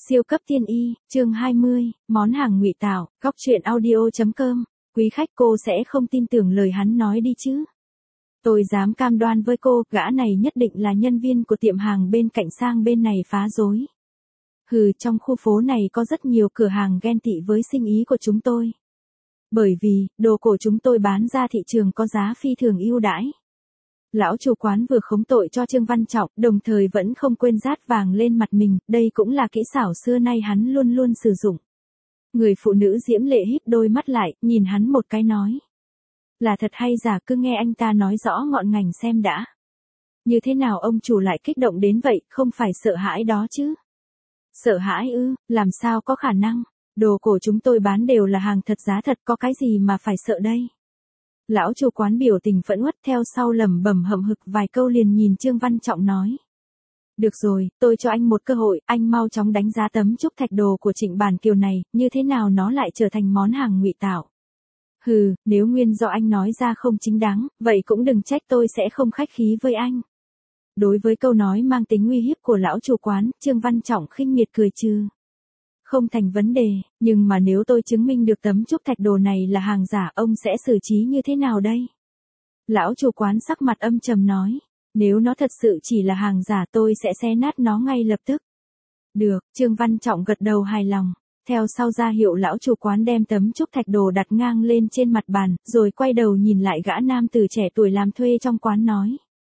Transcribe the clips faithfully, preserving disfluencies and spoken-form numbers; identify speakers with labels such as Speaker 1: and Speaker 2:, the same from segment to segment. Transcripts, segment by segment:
Speaker 1: Siêu cấp tiên y, chương hai mươi, món hàng ngụy tạo, góc truyện audio.com, quý khách cô sẽ không tin tưởng lời hắn nói đi chứ. Tôi dám cam đoan với cô, gã này nhất định là nhân viên của tiệm hàng bên cạnh sang bên này phá rối. Hừ, trong khu phố này có rất nhiều cửa hàng ghen tị với sinh ý của chúng tôi. Bởi vì, đồ cổ chúng tôi bán ra thị trường có giá phi thường ưu đãi. Lão chủ quán vừa khống tội cho Trương Văn Trọng, đồng thời vẫn không quên rát vàng lên mặt mình, đây cũng là kỹ xảo xưa nay hắn luôn luôn sử dụng. Người phụ nữ diễm lệ híp đôi mắt lại, nhìn hắn một cái nói. Là thật hay giả, cứ nghe anh ta nói rõ ngọn ngành xem đã. Như thế nào ông chủ lại kích động đến vậy, không phải sợ hãi đó chứ? Sợ hãi ư, làm sao có khả năng, đồ cổ chúng tôi bán đều là hàng thật giá thật, có cái gì mà phải sợ đây? Lão chủ quán biểu tình phẫn uất, theo sau lẩm bẩm hậm hực vài câu liền nhìn Trương Văn Trọng nói. Được rồi, tôi cho anh một cơ hội, anh mau chóng đánh giá tấm trúc thạch đồ của Trịnh Bản Kiều này, như thế nào nó lại trở thành món hàng ngụy tạo. Hừ, nếu nguyên do anh nói ra không chính đáng, vậy cũng đừng trách tôi sẽ không khách khí với anh. Đối với câu nói mang tính uy hiếp của lão chủ quán, Trương Văn Trọng khinh miệt cười trừ. Không thành vấn đề, nhưng mà nếu tôi chứng minh được tấm trúc thạch đồ này là hàng giả, ông sẽ xử trí như thế nào đây? Lão chủ quán sắc mặt âm trầm nói, nếu nó thật sự chỉ là hàng giả tôi sẽ xé nát nó ngay lập tức. Được, Trương Văn Trọng gật đầu hài lòng, theo sau ra hiệu lão chủ quán đem tấm trúc thạch đồ đặt ngang lên trên mặt bàn, rồi quay đầu nhìn lại gã nam tử trẻ tuổi làm thuê trong quán nói.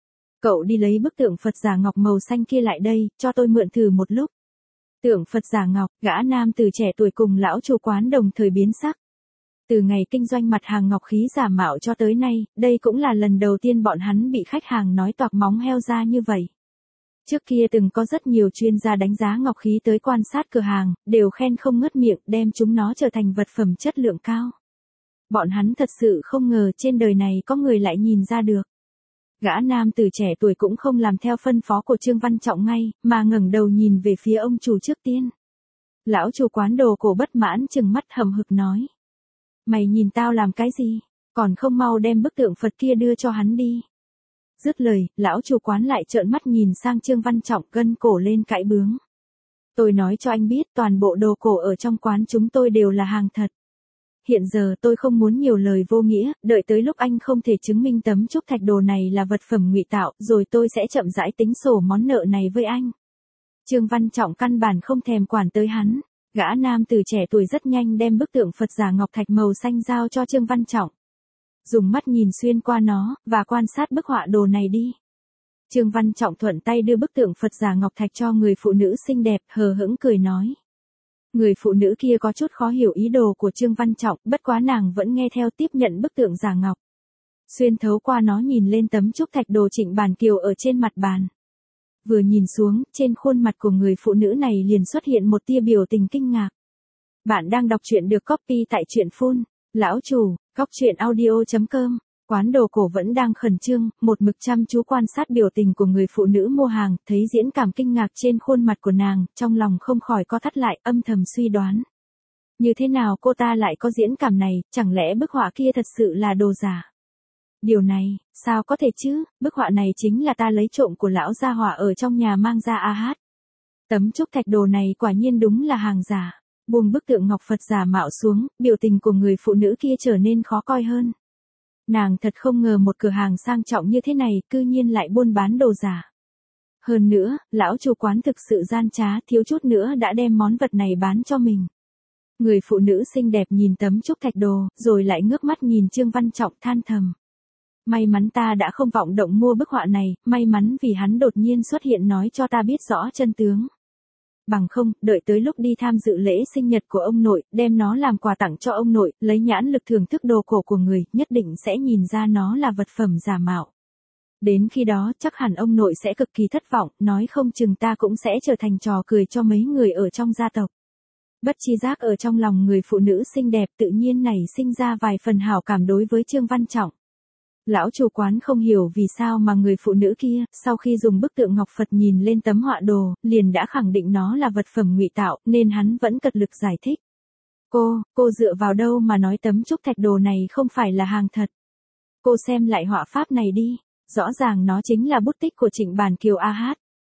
Speaker 1: Cậu đi lấy bức tượng Phật giả ngọc màu xanh kia lại đây, cho tôi mượn thử một lúc. Tượng Phật giả ngọc, gã nam từ trẻ tuổi cùng lão chủ quán đồng thời biến sắc. Từ ngày kinh doanh mặt hàng ngọc khí giả mạo cho tới nay, đây cũng là lần đầu tiên bọn hắn bị khách hàng nói toạc móng heo ra như vậy. Trước kia từng có rất nhiều chuyên gia đánh giá ngọc khí tới quan sát cửa hàng, đều khen không ngớt miệng, đem chúng nó trở thành vật phẩm chất lượng cao. Bọn hắn thật sự không ngờ trên đời này có người lại nhìn ra được. Gã nam từ trẻ tuổi cũng không làm theo phân phó của Trương Văn Trọng ngay, mà ngẩng đầu nhìn về phía ông chủ trước tiên. Lão chủ quán đồ cổ bất mãn trừng mắt hầm hực nói. Mày nhìn tao làm cái gì, còn không mau đem bức tượng Phật kia đưa cho hắn đi. Dứt lời, lão chủ quán lại trợn mắt nhìn sang Trương Văn Trọng, gân cổ lên cãi bướng. Tôi nói cho anh biết, toàn bộ đồ cổ ở trong quán chúng tôi đều là hàng thật. Hiện giờ tôi không muốn nhiều lời vô nghĩa, đợi tới lúc anh không thể chứng minh tấm trúc thạch đồ này là vật phẩm ngụy tạo, rồi tôi sẽ chậm rãi tính sổ món nợ này với anh. Trương Văn Trọng căn bản không thèm quản tới hắn, gã nam từ trẻ tuổi rất nhanh đem bức tượng Phật giả ngọc thạch màu xanh giao cho Trương Văn Trọng. Dùng mắt nhìn xuyên qua nó, và quan sát bức họa đồ này đi. Trương Văn Trọng thuận tay đưa bức tượng Phật giả ngọc thạch cho người phụ nữ xinh đẹp, hờ hững cười nói. Người phụ nữ kia có chút khó hiểu ý đồ của Trương Văn Trọng, bất quá nàng vẫn nghe theo tiếp nhận bức tượng giả ngọc. Xuyên thấu qua nó nhìn lên tấm trúc thạch đồ Trịnh Bản Kiều ở trên mặt bàn. Vừa nhìn xuống, trên khuôn mặt của người phụ nữ này liền xuất hiện một tia biểu tình kinh ngạc. Bạn đang đọc truyện được copy tại truyện phun, lão chủ, góc truyện audio.com. Quán đồ cổ vẫn đang khẩn trương, một mực chăm chú quan sát biểu tình của người phụ nữ mua hàng, thấy diễn cảm kinh ngạc trên khuôn mặt của nàng, trong lòng không khỏi co thắt lại, âm thầm suy đoán. Như thế nào cô ta lại có diễn cảm này, chẳng lẽ bức họa kia thật sự là đồ giả? Điều này, sao có thể chứ, bức họa này chính là ta lấy trộm của lão gia họa ở trong nhà mang ra a hát. Tấm trúc thạch đồ này quả nhiên đúng là hàng giả. Buông bức tượng ngọc Phật giả mạo xuống, biểu tình của người phụ nữ kia trở nên khó coi hơn. Nàng thật không ngờ một cửa hàng sang trọng như thế này, cư nhiên lại buôn bán đồ giả. Hơn nữa, lão chủ quán thực sự gian trá, thiếu chút nữa đã đem món vật này bán cho mình. Người phụ nữ xinh đẹp nhìn tấm trúc thạch đồ, rồi lại ngước mắt nhìn Trương Văn Trọng than thầm. May mắn ta đã không vọng động mua bức họa này, may mắn vì hắn đột nhiên xuất hiện nói cho ta biết rõ chân tướng. Bằng không, đợi tới lúc đi tham dự lễ sinh nhật của ông nội, đem nó làm quà tặng cho ông nội, lấy nhãn lực thưởng thức đồ cổ của người, nhất định sẽ nhìn ra nó là vật phẩm giả mạo. Đến khi đó, chắc hẳn ông nội sẽ cực kỳ thất vọng, nói không chừng ta cũng sẽ trở thành trò cười cho mấy người ở trong gia tộc. Bất chi giác ở trong lòng người phụ nữ xinh đẹp tự nhiên nảy sinh ra vài phần hảo cảm đối với Trương Văn Trọng. Lão chủ quán không hiểu vì sao mà người phụ nữ kia, sau khi dùng bức tượng ngọc Phật nhìn lên tấm họa đồ, liền đã khẳng định nó là vật phẩm ngụy tạo, nên hắn vẫn cật lực giải thích. Cô, cô dựa vào đâu mà nói tấm trúc thạch đồ này không phải là hàng thật? Cô xem lại họa pháp này đi, rõ ràng nó chính là bút tích của Trịnh Bản Kiều a hát.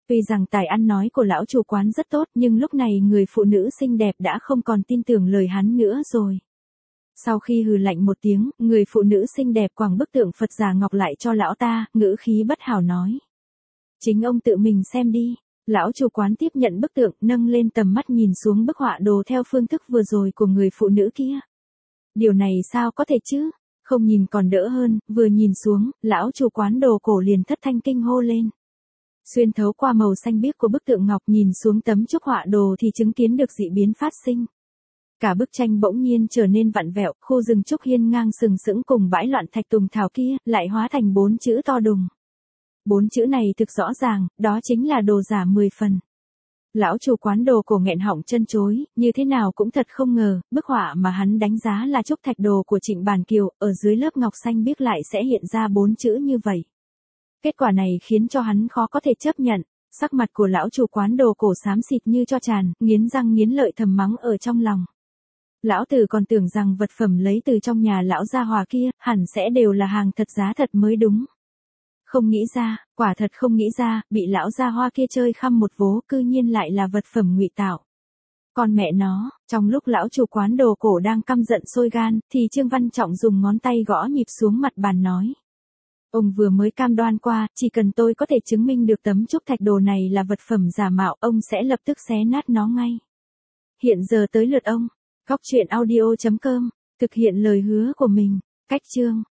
Speaker 1: Tuy rằng tài ăn nói của lão chủ quán rất tốt, nhưng lúc này người phụ nữ xinh đẹp đã không còn tin tưởng lời hắn nữa rồi. Sau khi hừ lạnh một tiếng, người phụ nữ xinh đẹp quàng bức tượng Phật Già Ngọc lại cho lão ta, ngữ khí bất hảo nói. Chính ông tự mình xem đi. Lão chủ quán tiếp nhận bức tượng, nâng lên tầm mắt nhìn xuống bức họa đồ theo phương thức vừa rồi của người phụ nữ kia. Điều này sao có thể chứ? Không nhìn còn đỡ hơn, vừa nhìn xuống, lão chủ quán đồ cổ liền thất thanh kinh hô lên. Xuyên thấu qua màu xanh biếc của bức tượng ngọc nhìn xuống tấm chúc họa đồ thì chứng kiến được dị biến phát sinh. Cả bức tranh bỗng nhiên trở nên vặn vẹo, khu rừng trúc hiên ngang sừng sững cùng bãi loạn thạch tùng thảo kia, lại hóa thành bốn chữ to đùng. Bốn chữ này thực rõ ràng, đó chính là đồ giả mười phần. Lão chủ quán đồ cổ nghẹn họng chân chối, như thế nào cũng thật không ngờ, bức họa mà hắn đánh giá là trúc thạch đồ của Trịnh Bàn Kiều, ở dưới lớp ngọc xanh biếc lại sẽ hiện ra bốn chữ như vậy. Kết quả này khiến cho hắn khó có thể chấp nhận, sắc mặt của lão chủ quán đồ cổ xám xịt như cho tràn, nghiến răng nghiến lợi thầm mắng ở trong lòng. Lão tử còn tưởng rằng vật phẩm lấy từ trong nhà lão gia hòa kia, hẳn sẽ đều là hàng thật giá thật mới đúng. Không nghĩ ra, quả thật không nghĩ ra, bị lão gia hoa kia chơi khăm một vố cư nhiên lại là vật phẩm ngụy tạo. Còn mẹ nó, trong lúc lão chủ quán đồ cổ đang căm giận sôi gan, thì Trương Văn Trọng dùng ngón tay gõ nhịp xuống mặt bàn nói. Ông vừa mới cam đoan qua, chỉ cần tôi có thể chứng minh được tấm trúc thạch đồ này là vật phẩm giả mạo, ông sẽ lập tức xé nát nó ngay. Hiện giờ tới lượt ông. Góc truyện audio chấm com thực hiện lời hứa của mình. Cách chương